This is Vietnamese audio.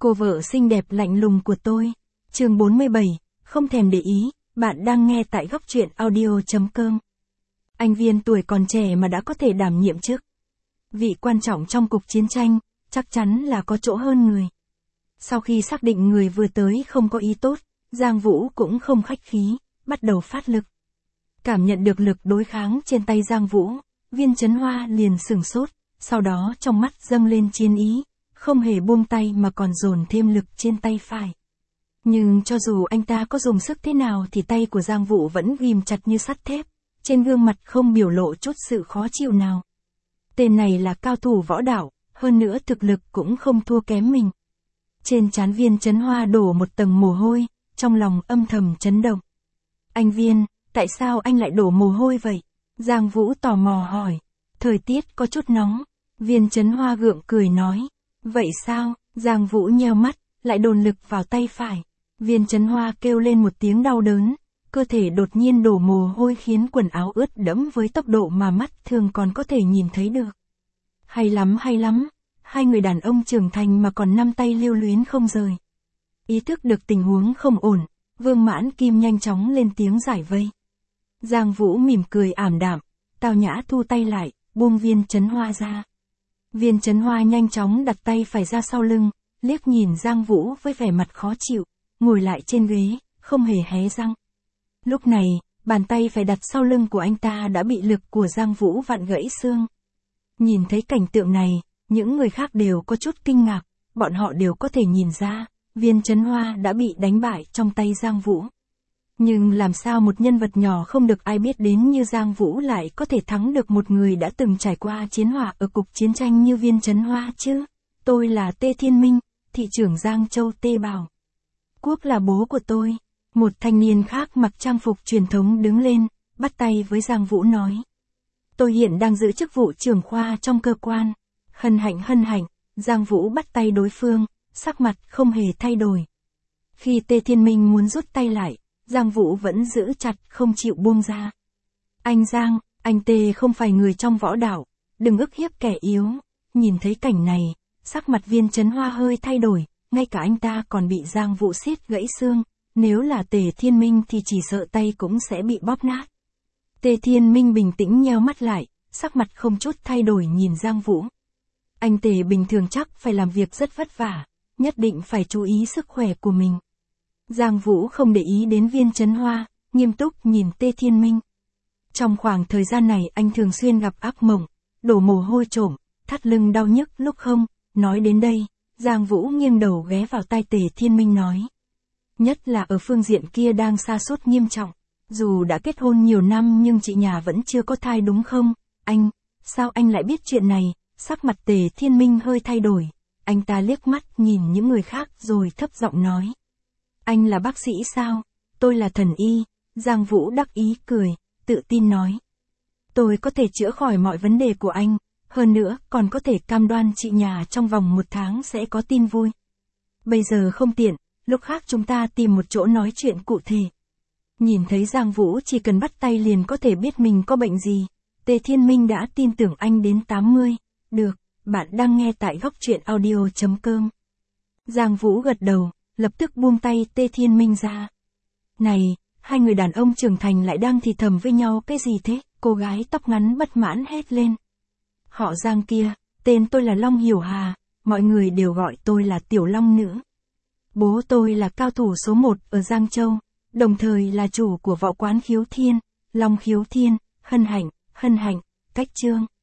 Cô vợ xinh đẹp lạnh lùng của tôi. Chương 47, không thèm để ý, bạn đang nghe tại góc truyện audio.com. Anh Viên tuổi còn trẻ mà đã có thể đảm nhiệm chức vị quan trọng trong cuộc chiến tranh, chắc chắn là có chỗ hơn người. Sau khi xác định người vừa tới không có ý tốt, Giang Vũ cũng không khách khí, bắt đầu phát lực. Cảm nhận được lực đối kháng trên tay Giang Vũ, Viên Chấn Hoa liền sửng sốt, sau đó trong mắt dâng lên chiến ý, không hề buông tay mà còn dồn thêm lực trên tay phải. Nhưng cho dù anh ta có dùng sức thế nào thì tay của Giang Vũ vẫn ghim chặt như sắt thép, trên gương mặt không biểu lộ chút sự khó chịu nào. Tên này là cao thủ võ đạo, hơn nữa thực lực cũng không thua kém mình. Trên trán Viên Chấn Hoa đổ một tầng mồ hôi, trong lòng âm thầm chấn động. Anh Viên, tại sao anh lại đổ mồ hôi vậy? Giang Vũ tò mò hỏi. Thời tiết có chút nóng. Viên Chấn Hoa gượng cười nói. Vậy sao? Giang Vũ nheo mắt, lại dồn lực vào tay phải. Viên Chấn Hoa kêu lên một tiếng đau đớn, cơ thể đột nhiên đổ mồ hôi khiến quần áo ướt đẫm với tốc độ mà mắt thường còn có thể nhìn thấy được. Hay lắm hay lắm, hai người đàn ông trưởng thành mà còn năm tay lưu luyến không rời. Ý thức được tình huống không ổn, Vương Mãn Kim nhanh chóng lên tiếng giải vây. Giang Vũ mỉm cười ảm đạm, tao nhã thu tay lại, buông Viên Chấn Hoa ra. Viên Chấn Hoa nhanh chóng đặt tay phải ra sau lưng, liếc nhìn Giang Vũ với vẻ mặt khó chịu, ngồi lại trên ghế, không hề hé răng. Lúc này, bàn tay phải đặt sau lưng của anh ta đã bị lực của Giang Vũ vặn gãy xương. Nhìn thấy cảnh tượng này, những người khác đều có chút kinh ngạc, bọn họ đều có thể nhìn ra, Viên Chấn Hoa đã bị đánh bại trong tay Giang Vũ. Nhưng làm sao một nhân vật nhỏ không được ai biết đến như Giang Vũ lại có thể thắng được một người đã từng trải qua chiến hỏa ở cục chiến tranh như Viên Chấn Hoa chứ? Tôi là Tê Thiên Minh, thị trưởng Giang Châu Tê Bảo. Quốc là bố của tôi. Một thanh niên khác mặc trang phục truyền thống đứng lên, bắt tay với Giang Vũ nói. Tôi hiện đang giữ chức vụ trưởng khoa trong cơ quan. Hân hạnh, Giang Vũ bắt tay đối phương, sắc mặt không hề thay đổi. Khi Tê Thiên Minh muốn rút tay lại, Giang Vũ vẫn giữ chặt không chịu buông ra. Anh Giang, anh Tê không phải người trong võ đạo, đừng ức hiếp kẻ yếu. Nhìn thấy cảnh này, sắc mặt Viên Chấn Hoa hơi thay đổi, ngay cả anh ta còn bị Giang Vũ siết gãy xương, nếu là Tề Thiên Minh thì chỉ sợ tay cũng sẽ bị bóp nát. Tề Thiên Minh bình tĩnh nheo mắt lại, sắc mặt không chút thay đổi nhìn Giang Vũ. Anh Tề bình thường chắc phải làm việc rất vất vả, nhất định phải chú ý sức khỏe của mình. Giang Vũ không để ý đến Viên Chấn Hoa, nghiêm túc nhìn Tê Thiên Minh. Trong khoảng thời gian này anh thường xuyên gặp ác mộng, đổ mồ hôi trộm, thắt lưng đau nhức lúc không. Nói đến đây, Giang Vũ nghiêng đầu ghé vào tai Tề Thiên Minh nói. Nhất là ở phương diện kia đang sa sút nghiêm trọng, dù đã kết hôn nhiều năm nhưng chị nhà vẫn chưa có thai đúng không? Anh, sao anh lại biết chuyện này? Sắc mặt Tề Thiên Minh hơi thay đổi, anh ta liếc mắt nhìn những người khác rồi thấp giọng nói. Anh là bác sĩ sao? Tôi là thần y. Giang Vũ đắc ý cười, tự tin nói. Tôi có thể chữa khỏi mọi vấn đề của anh, hơn nữa còn có thể cam đoan chị nhà trong vòng 1 tháng sẽ có tin vui. Bây giờ không tiện, lúc khác chúng ta tìm một chỗ nói chuyện cụ thể. Nhìn thấy Giang Vũ chỉ cần bắt tay liền có thể biết mình có bệnh gì, Tề Thiên Minh đã tin tưởng anh đến 80. Được, bạn đang nghe tại góc truyện audio.com. Giang Vũ gật đầu, lập tức buông tay Tê Thiên Minh ra. Này, hai người đàn ông trưởng thành lại đang thì thầm với nhau cái gì thế? Cô gái tóc ngắn bất mãn hét lên. Họ Giang kia, tên tôi là Long Hiểu Hà, mọi người đều gọi tôi là Tiểu Long Nữ. Bố tôi là cao thủ số 1 ở Giang Châu, đồng thời là chủ của võ quán Khiếu Thiên, Long Khiếu Thiên, hân hạnh, cách Trương.